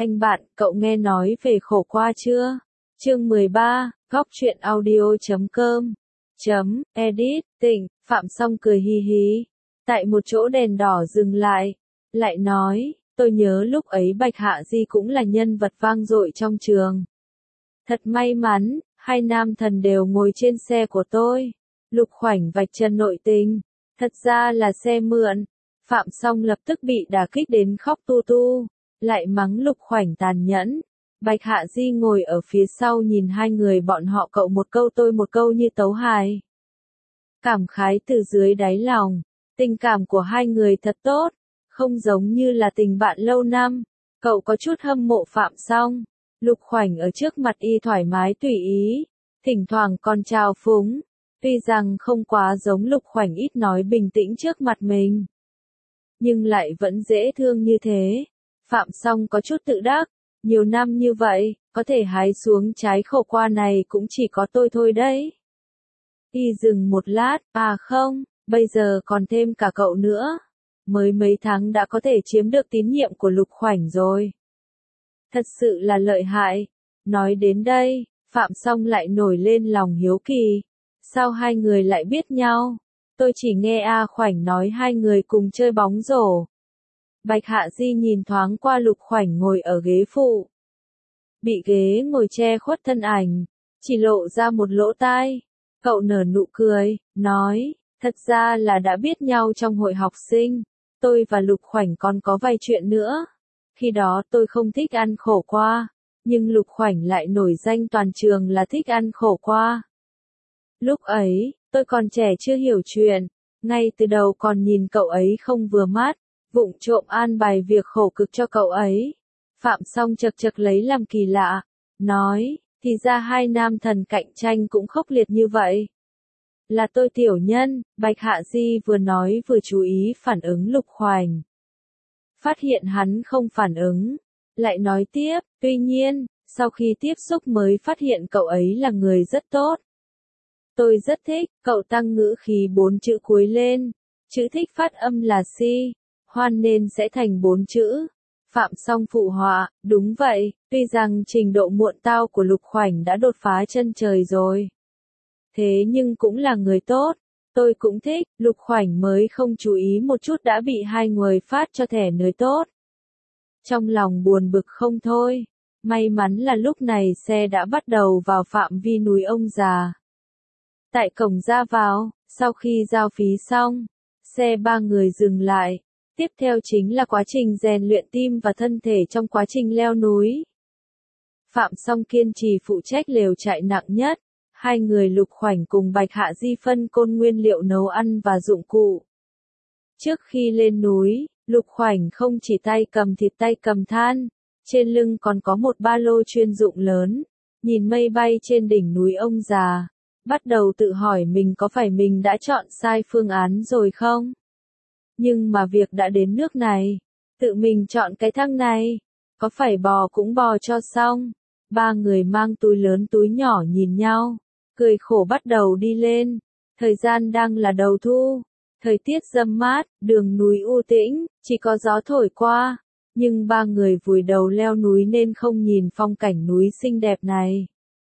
Anh bạn, cậu nghe nói về khổ qua chưa? Chương 13, góc truyện audio.com edit, Tỉnh, Phạm Song cười hi hi. Tại một chỗ đèn đỏ dừng lại nói, tôi nhớ lúc ấy Bạch Hạ Di cũng là nhân vật vang dội trong trường. Thật may mắn, hai nam thần đều ngồi trên xe của tôi. Lục Khoảnh vạch trần nội tình, thật ra là xe mượn. Phạm Song lập tức bị đả kích đến khóc tu tu, lại mắng Lục Khoảnh tàn nhẫn. Bạch Hạ Di ngồi ở phía sau nhìn hai người bọn họ cậu một câu tôi một câu như tấu hài. Cảm khái từ dưới đáy lòng, tình cảm của hai người thật tốt, không giống như là tình bạn lâu năm. Cậu có chút hâm mộ Phạm Song. Lục Khoảnh ở trước mặt y thoải mái tùy ý, thỉnh thoảng còn chào phúng, tuy rằng không quá giống Lục Khoảnh ít nói bình tĩnh trước mặt mình, nhưng lại vẫn dễ thương như thế. Phạm Song có chút tự đắc, nhiều năm như vậy, có thể hái xuống trái khổ qua này cũng chỉ có tôi thôi đấy. Y dừng một lát, à không, bây giờ còn thêm cả cậu nữa. Mới mấy tháng đã có thể chiếm được tín nhiệm của Lục Khoảnh rồi. Thật sự là lợi hại. Nói đến đây, Phạm Song lại nổi lên lòng hiếu kỳ. Sao hai người lại biết nhau? Tôi chỉ nghe A Khoảnh nói hai người cùng chơi bóng rổ. Bạch Hạ Di nhìn thoáng qua Lục Khoảnh ngồi ở ghế phụ. Bị ghế ngồi che khuất thân ảnh, chỉ lộ ra một lỗ tai. Cậu nở nụ cười, nói, thật ra là đã biết nhau trong hội học sinh. Tôi và Lục Khoảnh còn có vài chuyện nữa. Khi đó tôi không thích ăn khổ qua, nhưng Lục Khoảnh lại nổi danh toàn trường là thích ăn khổ qua. Lúc ấy, tôi còn trẻ chưa hiểu chuyện, ngay từ đầu còn nhìn cậu ấy không vừa mắt, vụng trộm an bài việc khổ cực cho cậu ấy. Phạm Song chật chật lấy làm kỳ lạ, nói, thì ra hai nam thần cạnh tranh cũng khốc liệt như vậy. Là tôi tiểu nhân, Bạch Hạ Di vừa nói vừa chú ý phản ứng Lục Khoảnh. Phát hiện hắn không phản ứng, lại nói tiếp, tuy nhiên, sau khi tiếp xúc mới phát hiện cậu ấy là người rất tốt. Tôi rất thích, cậu tăng ngữ khí 4 chữ cuối lên, chữ thích phát âm là si, hoan nên sẽ thành 4 chữ. Phạm Song phụ họa, đúng vậy, tuy rằng trình độ muộn tao của Lục Khoảnh đã đột phá chân trời rồi. Thế nhưng cũng là người tốt, tôi cũng thích, Lục Khoảnh mới không chú ý một chút đã bị hai người phát cho thẻ người tốt. Trong lòng buồn bực không thôi, may mắn là lúc này xe đã bắt đầu vào phạm vi núi ông già. Tại cổng ra vào, sau khi giao phí xong, xe ba người dừng lại, tiếp theo chính là quá trình rèn luyện tim và thân thể trong quá trình leo núi. Phạm Song kiên trì phụ trách lều trại nặng nhất. Hai người Lục Khoảnh cùng Bạch Hạ Di phân côn nguyên liệu nấu ăn và dụng cụ. Trước khi lên núi, Lục Khoảnh không chỉ tay cầm thịt tay cầm than, trên lưng còn có một ba lô chuyên dụng lớn. Nhìn mây bay trên đỉnh núi ông già, bắt đầu tự hỏi mình có phải mình đã chọn sai phương án rồi không? Nhưng mà việc đã đến nước này, tự mình chọn cái thang này, có phải bò cũng bò cho xong. Ba người mang túi lớn túi nhỏ nhìn nhau, cười khổ bắt đầu đi lên. Thời gian đang là đầu thu, thời tiết râm mát, đường núi u tĩnh, chỉ có gió thổi qua, nhưng ba người vùi đầu leo núi nên không nhìn phong cảnh núi xinh đẹp này,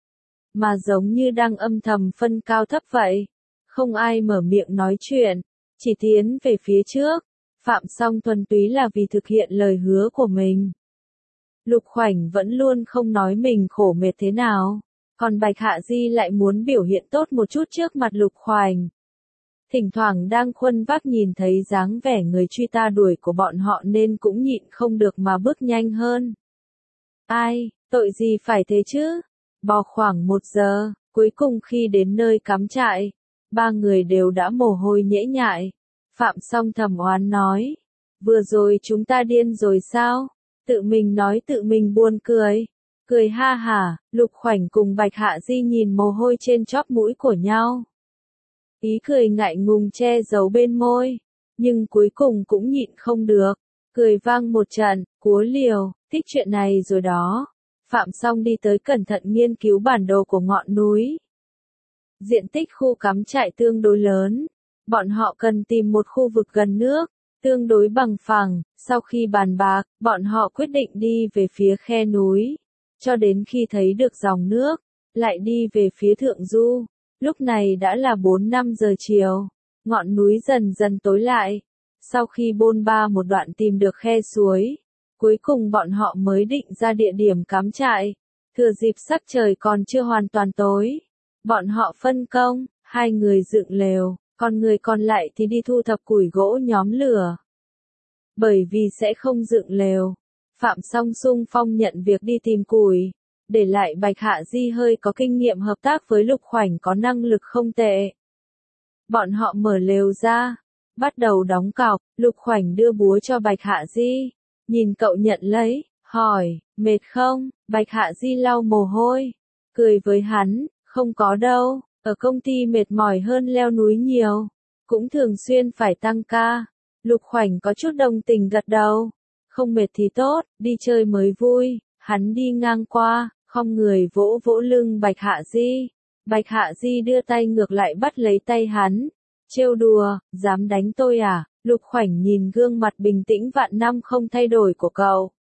mà giống như đang âm thầm phân cao thấp vậy. Không ai mở miệng nói chuyện, chỉ tiến về phía trước. Phạm Song thuần túy là vì thực hiện lời hứa của mình. Lục Khoảnh vẫn luôn không nói mình khổ mệt thế nào, còn Bạch Hạ Di lại muốn biểu hiện tốt một chút trước mặt Lục Khoảnh. Thỉnh thoảng đang khuân vác nhìn thấy dáng vẻ người truy ta đuổi của bọn họ nên cũng nhịn không được mà bước nhanh hơn. Ai, tội gì phải thế chứ? Bò khoảng 1 giờ, cuối cùng khi đến nơi cắm trại, ba người đều đã mồ hôi nhễ nhại. Phạm Song thầm oán nói, vừa rồi chúng ta điên rồi sao? Tự mình nói tự mình buồn cười. Cười ha hả, Lục Khoảnh cùng Bạch Hạ Di nhìn mồ hôi trên chóp mũi của nhau. Ý cười ngại ngùng che giấu bên môi, nhưng cuối cùng cũng nhịn không được. Cười vang một trận, cúa liều, thích chuyện này rồi đó. Phạm Song đi tới cẩn thận nghiên cứu bản đồ của ngọn núi. Diện tích khu cắm trại tương đối lớn. Bọn họ cần tìm một khu vực gần nước, tương đối bằng phẳng. Sau khi bàn bạc, bọn họ quyết định đi về phía khe núi, cho đến khi thấy được dòng nước, lại đi về phía thượng du. Lúc này đã là 4-5 giờ chiều, ngọn núi dần dần tối lại. Sau khi bôn ba một đoạn tìm được khe suối, cuối cùng bọn họ mới định ra địa điểm cắm trại. Thừa dịp sắc trời còn chưa hoàn toàn tối, bọn họ phân công, 2 người dựng lều, còn người còn lại thì đi thu thập củi gỗ nhóm lửa. Bởi vì sẽ không dựng lều, Phạm Song xung phong nhận việc đi tìm củi, để lại Bạch Hạ Di hơi có kinh nghiệm hợp tác với Lục Khoảnh có năng lực không tệ. Bọn họ mở lều ra, bắt đầu đóng cọc. Lục Khoảnh đưa búa cho Bạch Hạ Di, nhìn cậu nhận lấy, hỏi, mệt không? Bạch Hạ Di lau mồ hôi, cười với hắn, không có đâu, ở công ty mệt mỏi hơn leo núi nhiều, cũng thường xuyên phải tăng ca. Lục Khoảnh có chút đồng tình gật đầu, không mệt thì tốt, đi chơi mới vui. Hắn đi ngang qua, khom người vỗ vỗ lưng Bạch Hạ Di. Bạch Hạ Di đưa tay ngược lại bắt lấy tay hắn, trêu đùa, dám đánh tôi à? Lục Khoảnh nhìn gương mặt bình tĩnh vạn năm không thay đổi của cậu,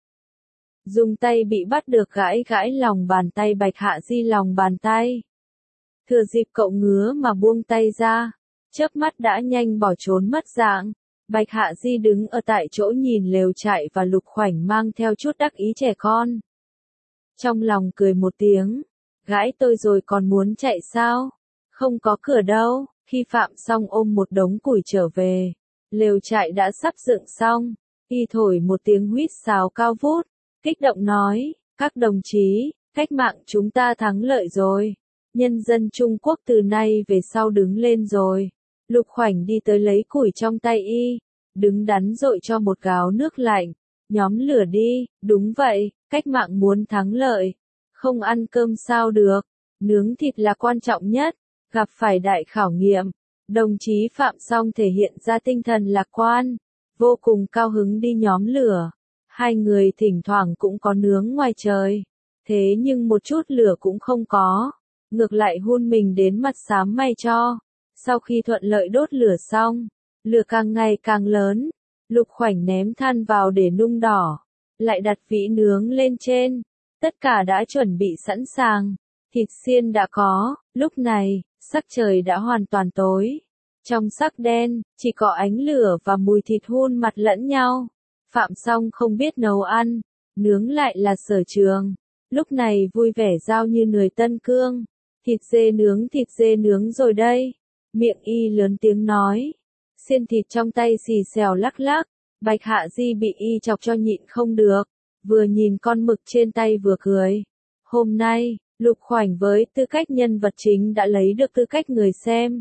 dùng tay bị bắt được gãi gãi lòng bàn tay Bạch Hạ Di lòng bàn tay. Thừa dịp cậu ngứa mà buông tay ra, chớp mắt đã nhanh bỏ trốn mất dạng. Bạch Hạ Di đứng ở tại chỗ nhìn lều trại và Lục Khoảnh mang theo chút đắc ý trẻ con. Trong lòng cười một tiếng, gãi tôi rồi còn muốn chạy sao? Không có cửa đâu. Khi Phạm Song ôm một đống củi trở về, lều trại đã sắp dựng xong, y thổi một tiếng huýt sáo cao vút, kích động nói, các đồng chí, cách mạng chúng ta thắng lợi rồi. Nhân dân Trung Quốc từ nay về sau đứng lên rồi. Lục Khoảnh đi tới lấy củi trong tay y, đứng đắn dội cho một gáo nước lạnh, nhóm lửa đi. Đúng vậy, cách mạng muốn thắng lợi, không ăn cơm sao được, nướng thịt là quan trọng nhất. Gặp phải đại khảo nghiệm, đồng chí Phạm Song thể hiện ra tinh thần lạc quan, vô cùng cao hứng đi nhóm lửa. 2 người thỉnh thoảng cũng có nướng ngoài trời, thế nhưng một chút lửa cũng không có, ngược lại hun mình đến mặt xám mày cho. Sau khi thuận lợi đốt lửa xong, lửa càng ngày càng lớn, Lục Khoảnh ném than vào để nung đỏ, lại đặt vỉ nướng lên trên, tất cả đã chuẩn bị sẵn sàng, thịt xiên đã có. Lúc này, sắc trời đã hoàn toàn tối, trong sắc đen, chỉ có ánh lửa và mùi thịt hun mặt lẫn nhau. Phạm Song không biết nấu ăn, nướng lại là sở trường, lúc này vui vẻ giao như người Tân Cương. Thịt dê nướng rồi đây. Miệng y lớn tiếng nói, xiên thịt trong tay xì xèo lắc lắc. Bạch Hạ Di bị y chọc cho nhịn không được, vừa nhìn con mực trên tay vừa cười. Hôm nay, Lục Khoảnh với tư cách nhân vật chính đã lấy được tư cách người xem.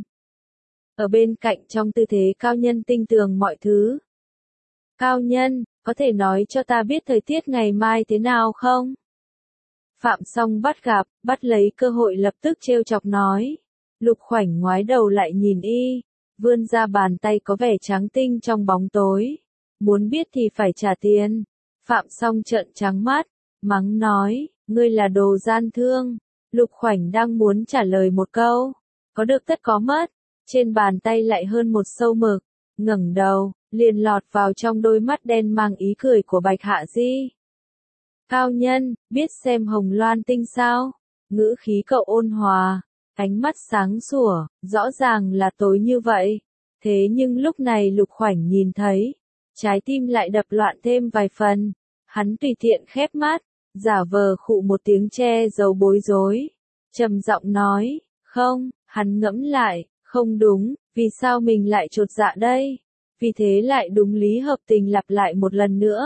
Ở bên cạnh trong tư thế cao nhân tinh tường mọi thứ. Cao nhân, có thể nói cho ta biết thời tiết ngày mai thế nào không? Phạm Song bắt lấy cơ hội lập tức trêu chọc nói. Lục Khoảnh ngoái đầu lại nhìn y, vươn ra bàn tay có vẻ trắng tinh trong bóng tối. Muốn biết thì phải trả tiền. Phạm Song trợn trắng mắt, mắng nói, ngươi là đồ gian thương. Lục Khoảnh đang muốn trả lời một câu, có được tất có mất, trên bàn tay lại hơn một sâu mực, ngẩng đầu, liền lọt vào trong đôi mắt đen mang ý cười của Bạch Hạ Di. Cao nhân, biết xem Hồng Loan tinh sao? Ngữ khí cậu ôn hòa, ánh mắt sáng sủa, rõ ràng là tối như vậy. Thế nhưng lúc này Lục Khoảnh nhìn thấy, trái tim lại đập loạn thêm vài phần. Hắn tùy tiện khép mắt, giả vờ khụ một tiếng che giấu bối rối, trầm giọng nói, không. Hắn ngẫm lại, không đúng, vì sao mình lại chột dạ đây? Vì thế lại đúng lý hợp tình lặp lại một lần nữa.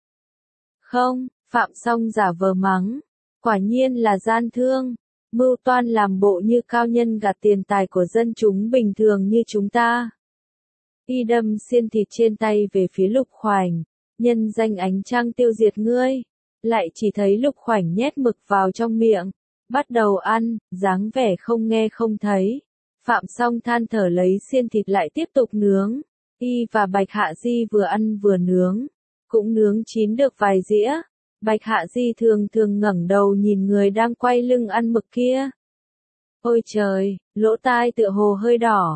Không. Phạm Song giả vờ mắng, quả nhiên là gian thương, mưu toan làm bộ như cao nhân gạt tiền tài của dân chúng bình thường như chúng ta. Y đâm xiên thịt trên tay về phía Lục Khoảnh, nhân danh ánh trăng tiêu diệt ngươi. Lại chỉ thấy Lục Khoảnh nhét mực vào trong miệng, bắt đầu ăn, dáng vẻ không nghe không thấy. Phạm Song than thở lấy xiên thịt lại tiếp tục nướng. Y và Bạch Hạ Di vừa ăn vừa nướng, cũng nướng chín được vài dĩa. Bạch Hạ Di thường thường ngẩng đầu nhìn người đang quay lưng ăn mực kia. Ôi trời, lỗ tai tựa hồ hơi đỏ.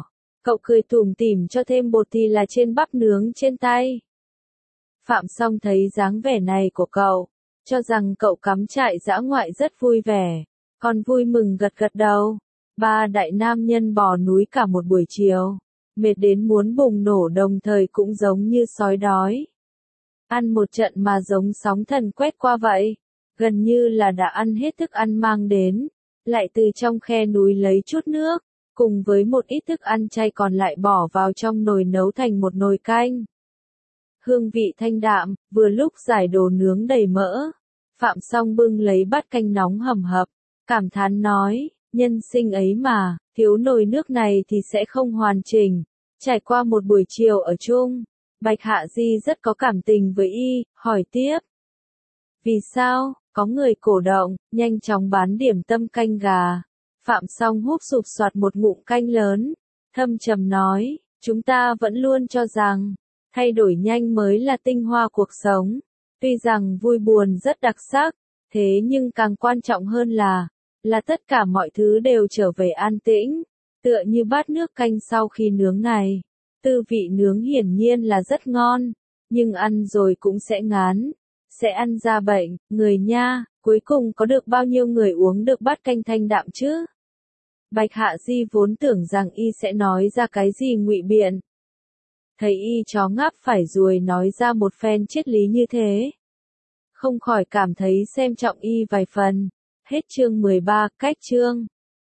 Cậu cười tủm tỉm cho thêm bột thì là trên bắp nướng trên tay. Phạm Song thấy dáng vẻ này của cậu, cho rằng cậu cắm trại dã ngoại rất vui vẻ, còn vui mừng gật gật đầu. Ba đại nam nhân bò núi cả một buổi chiều, mệt đến muốn bùng nổ đồng thời cũng giống như sói đói. Ăn một trận mà giống sóng thần quét qua vậy, gần như là đã ăn hết thức ăn mang đến, lại từ trong khe núi lấy chút nước, cùng với một ít thức ăn chay còn lại bỏ vào trong nồi nấu thành một nồi canh. Hương vị thanh đạm, vừa lúc giải đồ nướng đầy mỡ. Phạm Song bưng lấy bát canh nóng hầm hập, cảm thán nói, nhân sinh ấy mà, thiếu nồi nước này thì sẽ không hoàn chỉnh. Trải qua một buổi chiều ở chung, Bạch Hạ Di rất có cảm tình với y, hỏi tiếp. Vì sao, có người cổ động, nhanh chóng bán điểm tâm canh gà. Phạm Song húp sụp soạt một ngụm canh lớn, thâm trầm nói, chúng ta vẫn luôn cho rằng, thay đổi nhanh mới là tinh hoa cuộc sống. Tuy rằng vui buồn rất đặc sắc, thế nhưng càng quan trọng hơn là tất cả mọi thứ đều trở về an tĩnh, tựa như bát nước canh sau khi nướng này. Tư vị nướng hiển nhiên là rất ngon, nhưng ăn rồi cũng sẽ ngán, sẽ ăn ra bệnh, người nha, cuối cùng có được bao nhiêu người uống được bát canh thanh đạm chứ? Bạch Hạ Di vốn tưởng rằng y sẽ nói ra cái gì ngụy biện. Thấy y chó ngáp phải ruồi nói ra một phen triết lý như thế, không khỏi cảm thấy xem trọng y vài phần. Hết chương 13, cách chương.